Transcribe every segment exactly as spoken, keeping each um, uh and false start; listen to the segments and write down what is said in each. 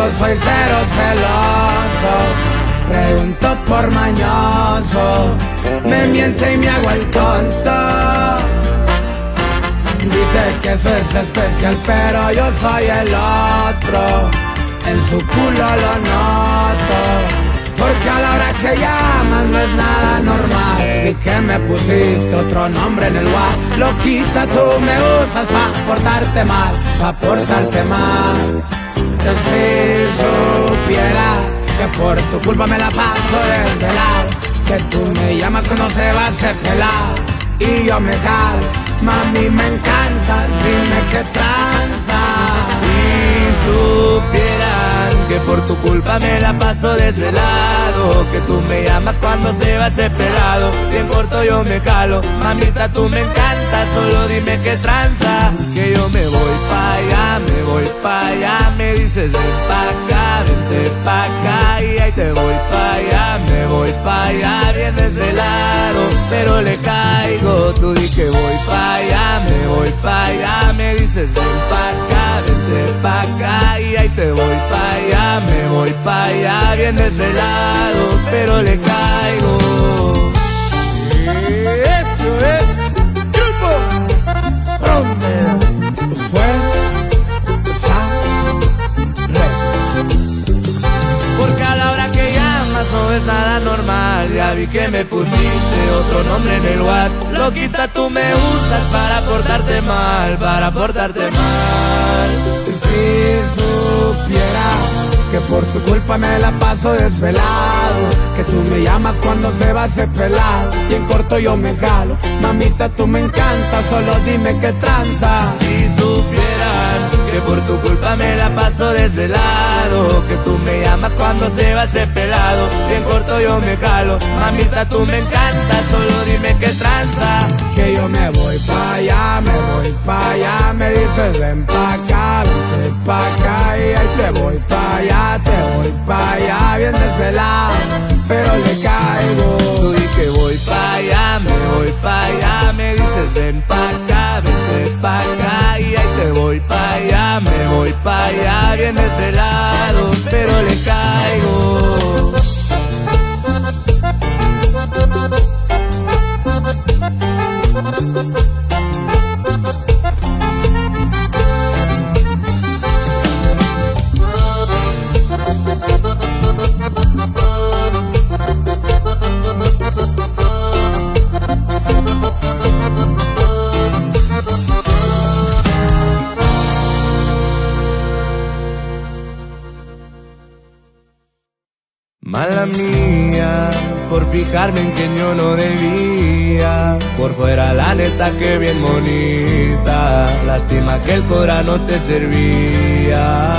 yo soy cero celoso. Pregunto por mañoso, me miente y me hago el tonto. Dice que eso es especial, pero yo soy el otro. En su culo lo noto, porque a la hora que llamas no es nada normal. Vi que me pusiste otro nombre en el WhatsApp. Loquita, tú me usas pa' portarte mal, pa' portarte mal. Yo si supiera que por tu culpa me la paso desde lado, que tú me llamas cuando se va a hacer pelado y yo me jalo. Mami, me encanta, dime que tranza. Si supieran que por tu culpa me la paso desvelado, que tú me llamas cuando se va ese pelado, bien corto yo me jalo. Mamita, tú me encanta, solo dime que tranza. Que yo me voy pa' allá, me voy pa' allá. Me dices ven pa' acá, vente pa' acá. Y ahí te voy pa' allá, me voy pa' allá. Bien desvelado, pero le caigo. Tú di que voy pa' allá, me voy pa' allá. Me dices ven pa' acá, vente pa' acá. Y ahí te voy pa' allá, me voy pa' allá. Bien desvelado, pero le caigo. Eso es Grupo Frontera. Fue Porque a la hora que llamas no es nada normal. Ya vi que me pusiste otro nombre en el WhatsApp. Loquita, tú me usas para portarte mal, para portarte mal. Si supiera que por tu culpa me la paso desvelado, que tú me llamas cuando se va ese pelado y en corto yo me jalo. Mamita, tú me encantas, solo dime que tranza. Si supieran que por tu culpa me la paso desvelado, que tú me llamas cuando se va ese pelado y en corto yo me jalo. Mamita, tú me encantas, solo dime que tranza. Que yo me voy pa' allá, me voy pa' allá. Me dices ven pa' acá, vente pa' acá. Y ahí te voy pa' allá, te voy pa' allá. Bien desvelado, pero le caigo. Tú di que voy pa' allá, me voy pa' allá. Me dices ven pa' acá, vente pa' acá. Y ahí te voy pa' allá, me voy pa' allá. Bien desvelado, pero le caigo. Mala mía, por fijarme en quien yo no debía. Por fuera la neta que bien bonita, lástima que el cora no te servía.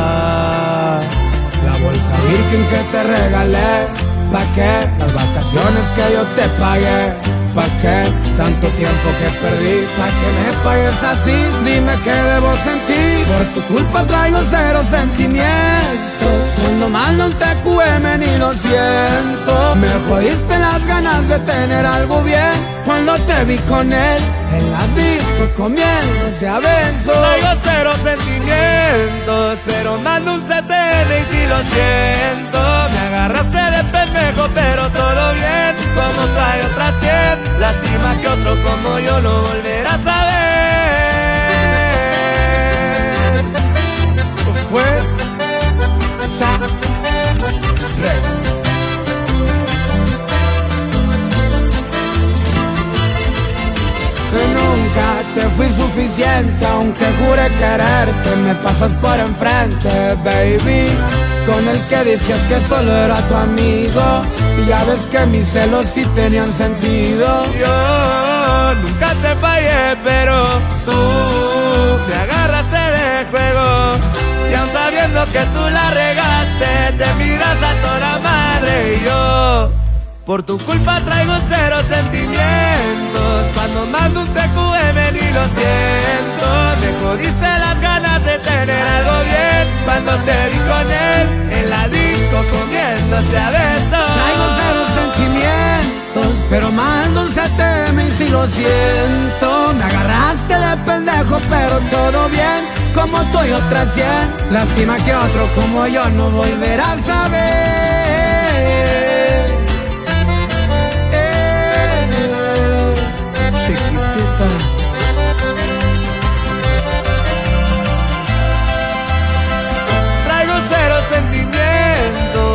La bolsa Birkin que te regalé, ¿pa' qué? Las vacaciones que yo te pagué, ¿pa' qué? Tanto tiempo que perdí, ¿pa' que me pagues así? Dime qué debo sentir. Por tu culpa traigo cero sentimientos. Cuando mando un T Q M ni lo siento. Me jodiste las ganas de tener algo bien cuando te vi con él en la disco comiéndose a besos. Traigo cero sentimientos, pero mando un C T D y sí lo siento. Me agarraste de pendejo, pero todo bien. Como trae otra cien, lástima que otro como yo lo volverás a ver. Fue esa red. Nunca te fui suficiente, aunque jure quererte. Me pasas por enfrente, baby, con el que decías que solo era tu amigo. Y ya ves que mis celos sí tenían sentido. Yo nunca te fallé, pero tú me agarraste de juego. Y aun sabiendo que tú la regaste, te miras a toda madre. Y yo, por tu culpa traigo cero sentimientos. Cuando mando un T Q M ni lo siento. Me jodiste las ganas de tener algo bien cuando te vi con él en la disco comiéndose a besos. Traigo cero sentimientos, pero mando un C T M y si lo siento. Me agarraste de pendejo, pero todo bien. como tú y otras cien. Lástima que otro como yo no volverá a saber. eh, Chiquitita. Traigo cero sentimientos.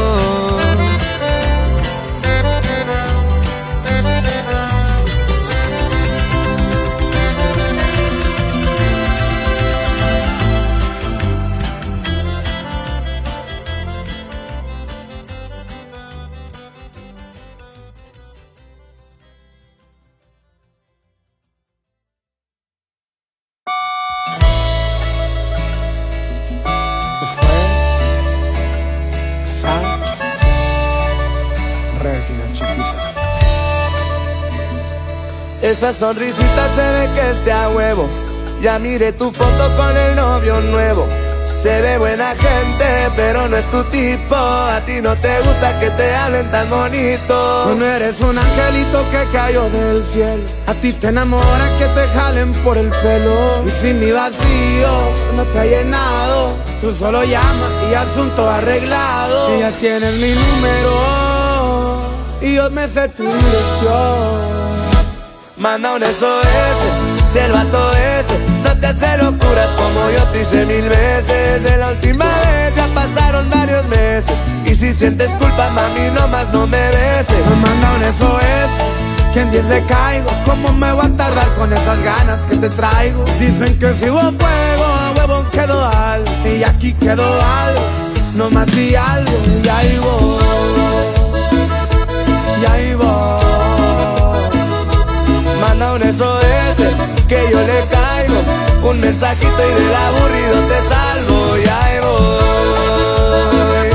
Esa sonrisita se ve que es de a huevo. Ya miré tu foto con el novio nuevo. Se ve buena gente, pero no es tu tipo. A ti no te gusta que te hablen tan bonito. Tú no eres un angelito que cayó del cielo. A ti te enamora que te jalen por el pelo. Y si mi vacío no te ha llenado, tú solo llamas y asunto arreglado. Y ya tienes mi número y yo me sé tu dirección. Manda un S O S, si el vato ese no te hace locuras como yo te hice mil veces. De la última vez ya pasaron varios meses. Y si sientes culpa, mami, nomás no me beses. Me manda un S O S, que en diez le caigo. ¿Cómo me voy a tardar con esas ganas que te traigo? Dicen que si hubo fuego, a huevo quedó algo. Y aquí quedó algo, nomás di algo. Y ahí voy, y ahí voy. Manda un S O S, que yo le caigo. Un mensajito y del aburrido te salvo. Y ahí voy.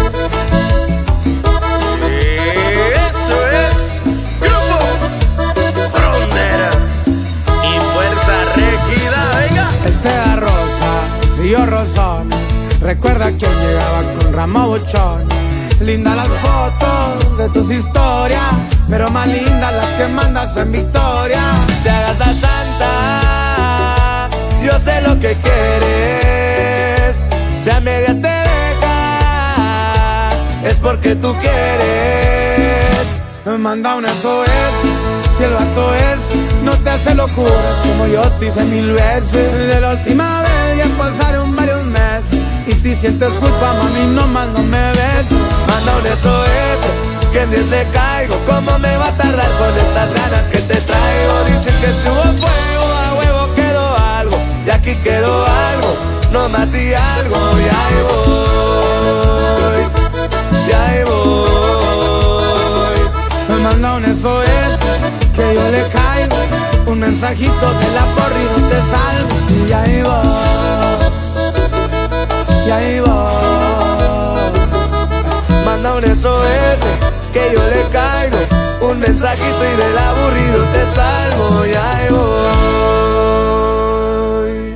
Eso es Grupo Frontera y Fuerza Régida. Venga. Él te da rosa, si yo rosones. Recuerda que hoy llegaba con ramo bochón. Lindas las fotos de tus historias, pero más lindas las que mandas en victoria. Te hagas la santa, yo sé lo que quieres. Si a medias te deja, es porque tú quieres. Me manda un S O S, si el vato es, no te hace locuras como yo te hice mil veces. De la última vez ya pasaron varios meses. Y si sientes culpa, mami, nomás no me beses. Manda un S O S, que en diez le caigo. ¿Cómo me va a tardar con estas ganas que te traigo? Dicen que si hubo fuego, a huevo quedó algo. Y aquí quedó algo, nomás di algo. Y ahí voy, y ahí voy. Me manda un S O S, que yo le caigo. Un mensajito de la porrida te salvo. Y ahí voy, y ahí voy. Manda un S O S, que yo le caigo. Un mensajito y del aburrido te salvo. Y ahí voy.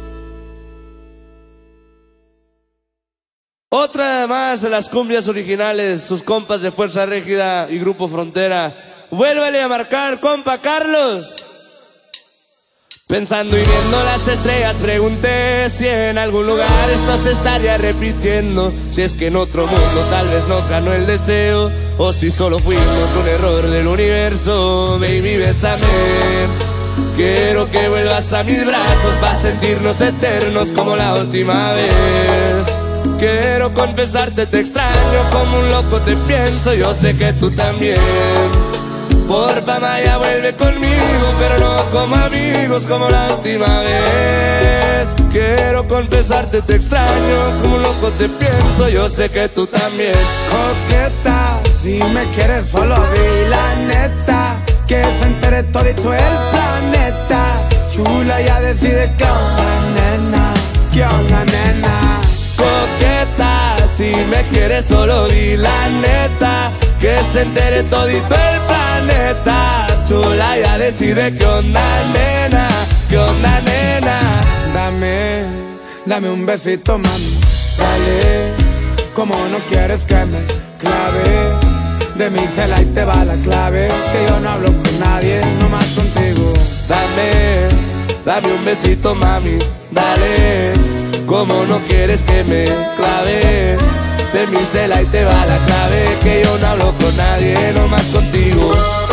Otra más de las cumbias originales, sus compas de Fuerza Régida y Grupo Frontera. Vuélvele a marcar, compa Carlos. Pensando y viendo las estrellas, pregunté si en algún lugar esto se estaría repitiendo. Si es que en otro mundo tal vez nos ganó el deseo, o si solo fuimos un error del universo. Baby, bésame, quiero que vuelvas a mis brazos para sentirnos eternos como la última vez. Quiero confesarte, te extraño, como un loco te pienso, yo sé que tú también. Porfa, Maya, vuelve conmigo, pero no como amigos, como la última vez. Quiero confesarte, te extraño, como un loco te pienso, yo sé que tú también. Coqueta, si me quieres solo di la neta, que se entere todito el planeta. Chula, ya decide qué onda, nena, qué onda, nena. Coqueta, si me quieres solo di la neta, que se entere todito el planeta. Chula, ya decide qué onda, nena, qué onda, nena. Dame, dame un besito, mami, dale. Como no quieres que me clave, de mi cela y te va la clave. Que yo no hablo con nadie, nomás contigo. Dame, dame un besito, mami, dale. ¿Cómo no quieres que me clave? De mi cela y te va la clave, que yo no hablo con nadie, nomás contigo.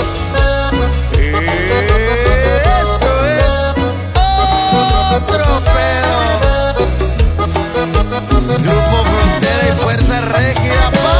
Esto es otro pedo. Grupo Frontera y Fuerza Régida, pa.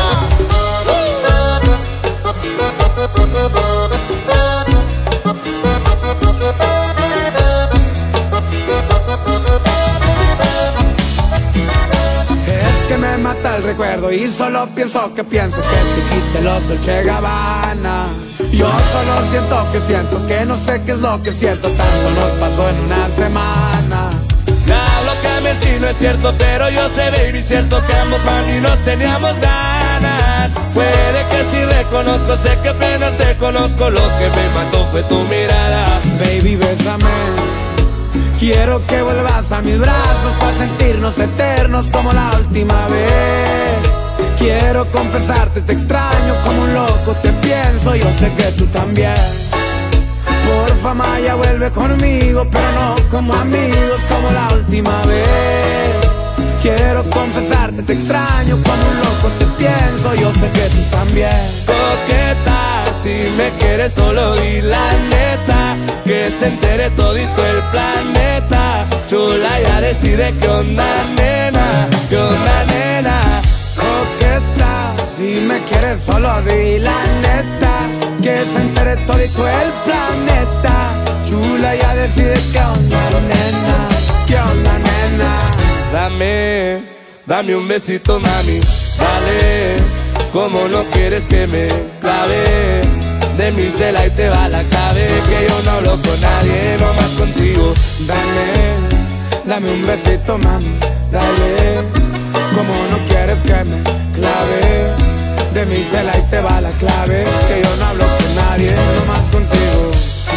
Es que me mata el recuerdo y solo pienso que pienso que te quite los Dolce Gabbana. Yo solo siento que siento que no sé qué es lo que siento, tanto nos pasó en una semana. Nada, lo que me sí no es cierto, pero yo sé, baby, cierto que ambos, mami, nos teníamos ganas. Puede que sí reconozco, sé que apenas te conozco, lo que me mató fue tu mirada. Baby, bésame, quiero que vuelvas a mis brazos para sentirnos eternos como la última vez. Quiero confesarte, te extraño como un loco, te pienso, yo sé que tú también. Porfa, Maya, vuelve conmigo, pero no como amigos, como la última vez. Quiero confesarte, te extraño como un loco, te pienso, yo sé que tú también. Coqueta, si me quieres solo di la neta, que se entere todito el planeta. Chula, ya decide qué onda, nena, qué onda, nena. Coqueta, si me quieres solo di la neta, que se entere todito el planeta. Chula, ya decide qué onda, nena, qué onda, nena. Dame, dame un besito, mami, dale. Como no quieres que me clave, de mi cela y te va la clave, que yo no hablo con nadie, nomás contigo. Dame, dame un besito, mami, dale. Como no quieres que me clave, de mi cela y te va la clave, que yo no hablo con nadie, nomás contigo.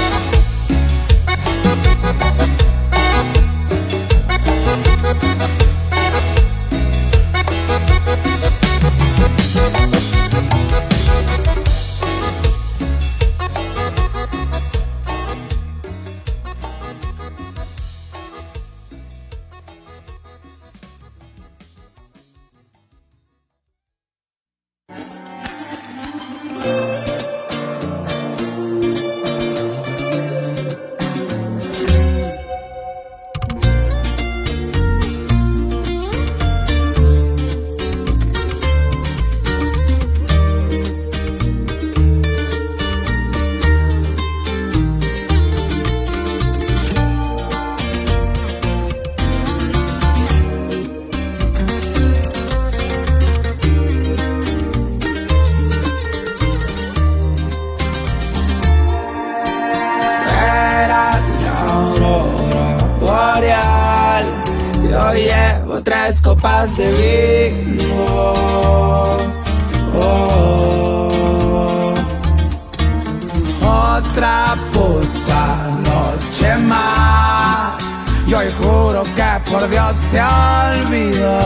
Tres copas de vino, oh. Otra puta noche más, y hoy juro que por Dios te olvido.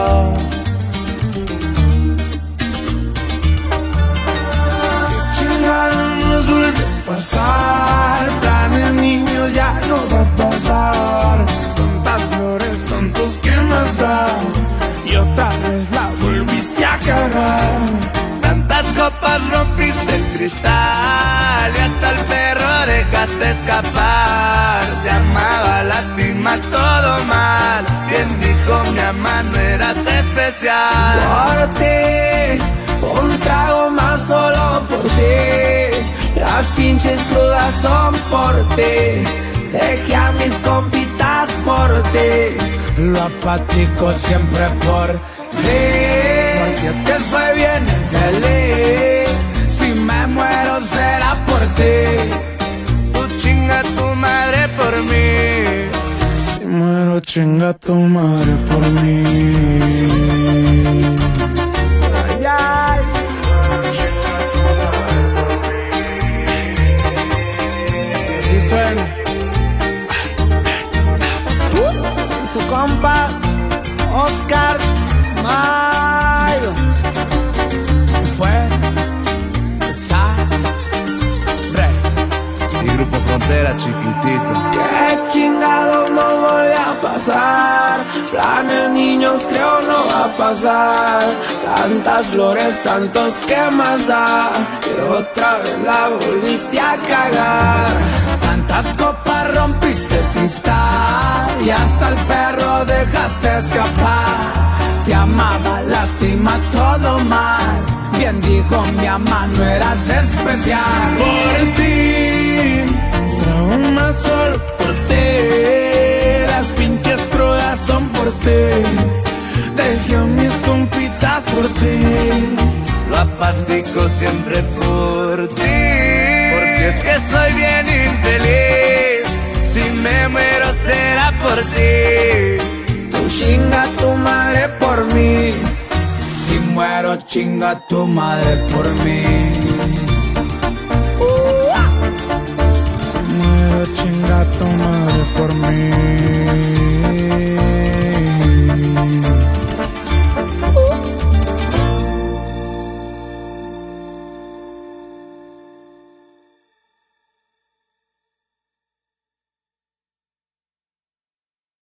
Qué chingada nos vuelve a pasar, planes niños ya no va a pasar. Tantas flores, tantos que más da, y otra vez la volviste a cagar. Tantas copas rompiste el cristal, y hasta el perro dejaste escapar. Te amaba, lástima, todo mal. Bien dijo mi mamá, no eras especial. por ti, un trago más solo por ti. Las pinches crudas son por ti, dejé a mis compitas por ti. Lo apático siempre por ti, porque es que soy bien feliz. Si me muero será por ti. Tú chinga tu madre por mí. Si muero chinga tu madre por mí. Ay, ay. Así suena. Su compa Oscar Mayo Fue esa rey. Y Grupo Frontera, chiquitito. qué chingado no voy a pasar. Planes pasar. Tantas flores, tantos que más da, y otra vez la volviste a cagar. Tantas copas rompiste cristal y hasta el perro dejaste escapar. Te amaba, lástima, todo mal. Bien dijo mi mamá, no eras especial. Por ti, trauma solo por ti. Las pinches crudas son por ti. Dejé a mis compitas por ti. Lo apático siempre por ti. Porque es que soy bien infeliz. Si me muero será por ti. Tú chinga tu madre por mí. Si muero chinga tu madre por mí.